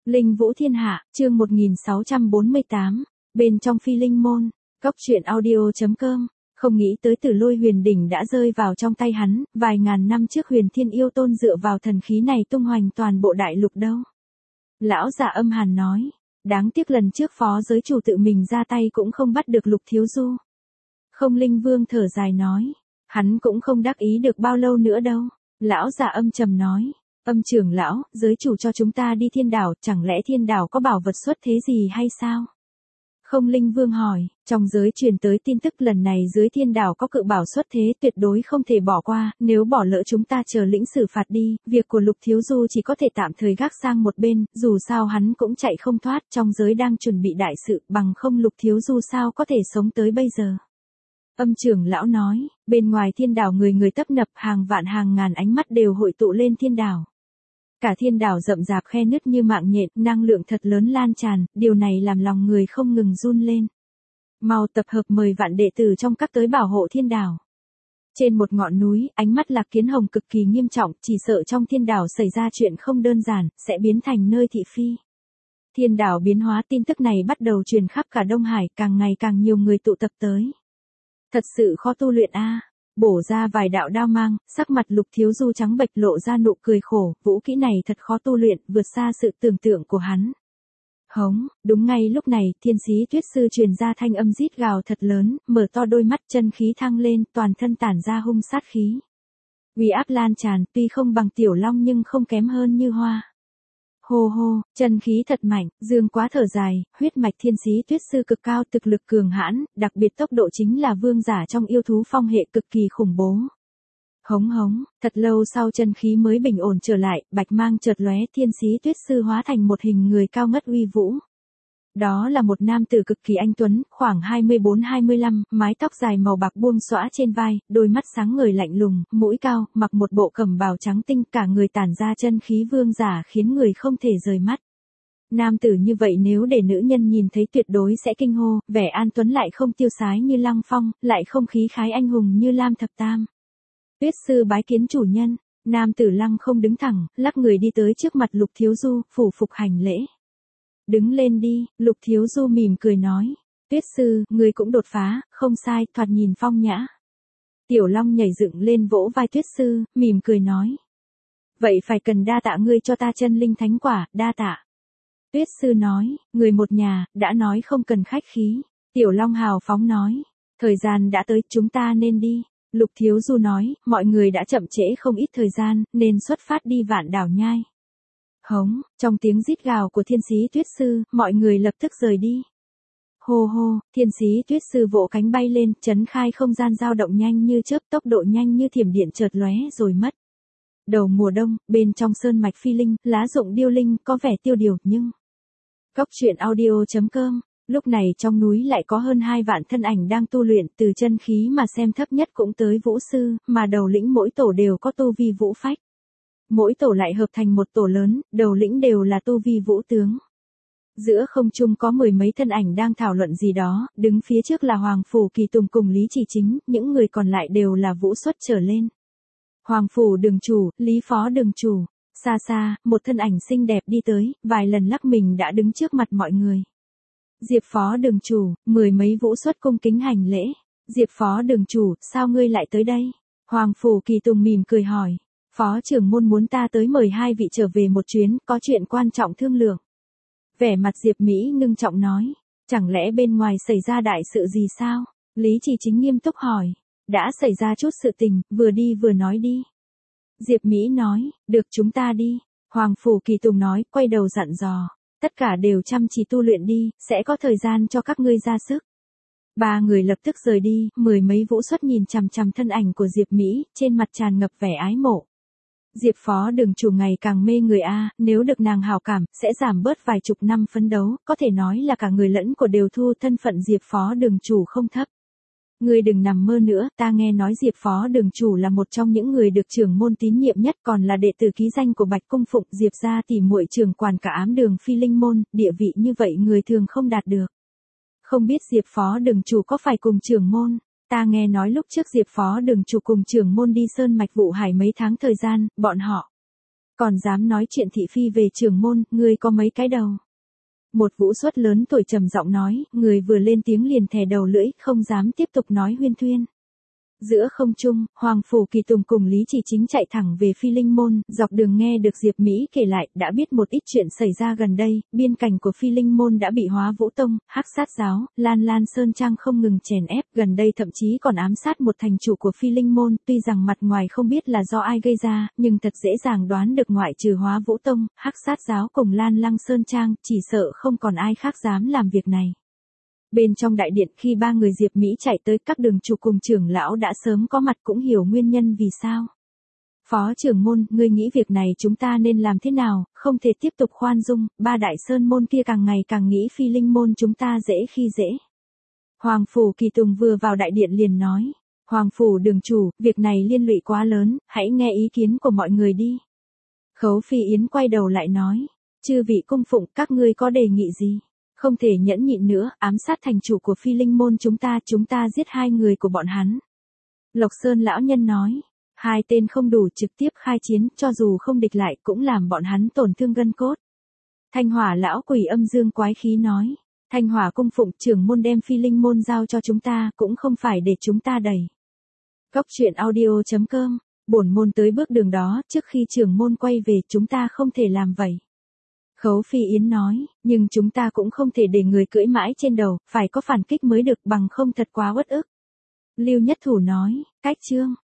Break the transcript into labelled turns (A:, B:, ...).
A: Linh Vũ Thiên Hạ, chương 1648, bên trong Phi Linh Môn, Cốc truyện audio.com, không nghĩ tới Tử Lôi Huyền Đỉnh đã rơi vào trong tay hắn, vài ngàn năm trước Huyền Thiên Yêu Tôn dựa vào thần khí này tung hoành toàn bộ đại lục đâu. Lão già âm hàn nói, đáng tiếc lần trước phó giới chủ tự mình ra tay cũng không bắt được Lục Thiếu Du. Không Linh Vương thở dài nói, hắn cũng không đắc ý được bao lâu nữa đâu. Lão già âm trầm nói, âm trưởng lão, giới chủ cho chúng ta đi thiên đảo, chẳng lẽ thiên đảo có bảo vật xuất thế gì hay sao? Không Linh Vương hỏi, trong giới truyền tới tin tức lần này dưới thiên đảo có cự bảo xuất thế tuyệt đối không thể bỏ qua, nếu bỏ lỡ chúng ta chờ lĩnh xử phạt đi, việc của Lục Thiếu Du chỉ có thể tạm thời gác sang một bên, dù sao hắn cũng chạy không thoát, trong giới đang chuẩn bị đại sự, bằng không Lục Thiếu Du sao có thể sống tới bây giờ. Âm trưởng lão nói, bên ngoài thiên đảo người người tấp nập, hàng vạn hàng ngàn ánh mắt đều hội tụ lên thiên đảo. Cả thiên đảo rậm rạp khe nứt như mạng nhện, năng lượng thật lớn lan tràn, điều này làm lòng người không ngừng run lên. Mau tập hợp 10 vạn đệ tử trong các tới bảo hộ thiên đảo. Trên một ngọn núi, ánh mắt Lạc Kiến Hồng cực kỳ nghiêm trọng, chỉ sợ trong thiên đảo xảy ra chuyện không đơn giản, sẽ biến thành nơi thị phi. Thiên đảo biến hóa, tin tức này bắt đầu truyền khắp cả Đông Hải, càng ngày càng nhiều người tụ tập tới. Thật sự khó tu luyện a. Bổ ra vài đạo đao mang, sắc mặt Lục Thiếu Du trắng bệch lộ ra nụ cười khổ, vũ kỹ này thật khó tu luyện, vượt xa sự tưởng tượng của hắn. Hống, đúng ngay lúc này, Thiên Sĩ Tuyết Sư truyền ra thanh âm rít gào thật lớn, mở to đôi mắt, chân khí thăng lên, toàn thân tản ra hung sát khí. Uy áp lan tràn, tuy không bằng Tiểu Long nhưng không kém hơn Như Hoa. Hô hô, chân khí thật mạnh, Dương Quá thở dài, huyết mạch Thiên Sĩ Tuyết Sư cực cao, thực lực cường hãn, đặc biệt tốc độ chính là vương giả trong yêu thú phong hệ cực kỳ khủng bố. Hống hống, thật lâu sau chân khí mới bình ổn trở lại, bạch mang chợt lóe, Thiên Sĩ Tuyết Sư hóa thành một hình người cao ngất uy vũ. Đó là một nam tử cực kỳ anh tuấn, khoảng 24-25, mái tóc dài màu bạc buông xõa trên vai, đôi mắt sáng ngời lạnh lùng, mũi cao, mặc một bộ cẩm bào trắng tinh, cả người tản ra chân khí vương giả khiến người không thể rời mắt. Nam tử như vậy nếu để nữ nhân nhìn thấy tuyệt đối sẽ kinh hô, vẻ an tuấn lại không tiêu sái như Lăng Phong, lại không khí khái anh hùng như Lam Thập Tam. Tuyết Sư bái kiến chủ nhân, nam tử Lăng không đứng thẳng, lắc người đi tới trước mặt Lục Thiếu Du, phủ phục hành lễ. Đứng lên đi, Lục Thiếu Du mỉm cười nói. Tuyết Sư, ngươi cũng đột phá, không sai, thoạt nhìn phong nhã. Tiểu Long nhảy dựng lên vỗ vai Tuyết Sư, mỉm cười nói. Vậy phải cần đa tạ ngươi cho ta chân linh thánh quả, đa tạ. Tuyết Sư nói, người một nhà, đã nói không cần khách khí. Tiểu Long hào phóng nói, thời gian đã tới, chúng ta nên đi. Lục Thiếu Du nói, mọi người đã chậm trễ không ít thời gian, nên xuất phát đi Vạn Đảo Nhai. Hống, trong tiếng rít gào của Thiên Sĩ Tuyết Sư, mọi người lập tức rời đi. Hô hô, Thiên Sĩ Tuyết Sư vỗ cánh bay lên, chấn khai không gian dao động nhanh như chớp, tốc độ nhanh như thiểm điện chợt lóe rồi mất. Đầu mùa đông, bên trong sơn mạch Phi Linh, lá rụng điêu linh, có vẻ tiêu điều, nhưng... Cốc truyện audio.com, lúc này trong núi lại có hơn 2 vạn thân ảnh đang tu luyện, từ chân khí mà xem thấp nhất cũng tới vũ sư, mà đầu lĩnh mỗi tổ đều có tu vi vũ phách. Mỗi tổ lại hợp thành một tổ lớn, đầu lĩnh đều là tu vi vũ tướng. Giữa không trung có 10 mấy thân ảnh đang thảo luận gì đó, đứng phía trước là Hoàng Phủ Kỳ Tùng cùng Lý Chỉ Chính, những người còn lại đều là vũ xuất trở lên. Hoàng Phủ Đường Chủ, Lý Phó Đường Chủ, xa xa, một thân ảnh xinh đẹp đi tới, vài lần lắc mình đã đứng trước mặt mọi người. Diệp Phó Đường Chủ, 10 mấy vũ xuất cung kính hành lễ. Diệp Phó Đường Chủ, sao ngươi lại tới đây? Hoàng Phủ Kỳ Tùng mỉm cười hỏi. Phó trưởng môn muốn ta tới mời 2 vị trở về một chuyến, có chuyện quan trọng thương lượng. Vẻ mặt Diệp Mỹ ngưng trọng nói, chẳng lẽ bên ngoài xảy ra đại sự gì sao? Lý Chỉ Chính nghiêm túc hỏi, đã xảy ra chút sự tình, vừa đi vừa nói đi. Diệp Mỹ nói, được chúng ta đi. Hoàng Phủ Kỳ Tùng nói, quay đầu dặn dò, tất cả đều chăm chỉ tu luyện đi, sẽ có thời gian cho các ngươi ra sức. 3 người lập tức rời đi, 10 mấy vũ xuất nhìn chằm chằm thân ảnh của Diệp Mỹ, trên mặt tràn ngập vẻ ái mộ. Diệp Phó Đường Chủ ngày càng mê người a, nếu được nàng hảo cảm, sẽ giảm bớt vài chục năm phấn đấu, có thể nói là cả người lẫn của đều thu, thân phận Diệp Phó Đường Chủ không thấp. Ngươi đừng nằm mơ nữa, ta nghe nói Diệp Phó Đường Chủ là một trong những người được trưởng môn tín nhiệm nhất, còn là đệ tử ký danh của Bạch Cung Phụng, Diệp gia tỷ muội trưởng quản cả ám đường Phi Linh môn, địa vị như vậy người thường không đạt được. Không biết Diệp Phó Đường Chủ có phải cùng trưởng môn? Ta nghe nói lúc trước Diệp Phó Đường Chủ cùng trưởng môn đi sơn mạch Vụ Hải mấy tháng thời gian, bọn họ Còn dám nói chuyện thị phi về trưởng môn, ngươi có mấy cái đầu? Một vũ xuất lớn tuổi trầm giọng nói, người vừa lên tiếng liền thè đầu lưỡi, không dám tiếp tục nói huyên thuyên. Giữa không trung, Hoàng Phủ Kỳ Tùng cùng Lý Chỉ Chính chạy thẳng về Phi Linh Môn, dọc đường nghe được Diệp Mỹ kể lại, đã biết một ít chuyện xảy ra gần đây, biên cảnh của Phi Linh Môn đã bị Hóa Vũ Tông, Hắc Sát Giáo, Lan Lan Sơn Trang không ngừng chèn ép, gần đây thậm chí còn ám sát một thành chủ của Phi Linh Môn, tuy rằng mặt ngoài không biết là do ai gây ra, nhưng thật dễ dàng đoán được ngoại trừ Hóa Vũ Tông, Hắc Sát Giáo cùng Lan Lan Sơn Trang, chỉ sợ không còn ai khác dám làm việc này. Bên trong đại điện khi ba người Diệp Mỹ chạy tới, các đường chủ cùng trưởng lão đã sớm có mặt cũng hiểu nguyên nhân vì sao. Phó trưởng môn, ngươi nghĩ việc này chúng ta nên làm thế nào, không thể tiếp tục khoan dung, ba đại sơn môn kia càng ngày càng nghĩ Phi Linh môn chúng ta dễ khi dễ. Hoàng Phủ Kỳ Tùng vừa vào đại điện liền nói, Hoàng Phủ đường chủ, việc này liên lụy quá lớn, hãy nghe ý kiến của mọi người đi. Khấu Phi Yến quay đầu lại nói, chư vị cung phụng, các ngươi có đề nghị gì? Không thể nhẫn nhịn nữa, ám sát thành chủ của Phi Linh môn chúng ta giết 2 người của bọn hắn. Lộc Sơn lão nhân nói, 2 tên không đủ trực tiếp khai chiến, cho dù không địch lại cũng làm bọn hắn tổn thương gân cốt. Thanh Hỏa lão quỷ âm dương quái khí nói, Thanh Hỏa cung phụng, trưởng môn đem Phi Linh môn giao cho chúng ta, cũng không phải để chúng ta đẩy. Góc truyện audio.com, bổn môn tới bước đường đó, trước khi trưởng môn quay về chúng ta không thể làm vậy. Khấu Phi Yến nói, nhưng chúng ta cũng không thể để người cưỡi mãi trên đầu, phải có phản kích mới được, bằng không thật quá uất ức. Lưu Nhất Thủ nói, cách chương.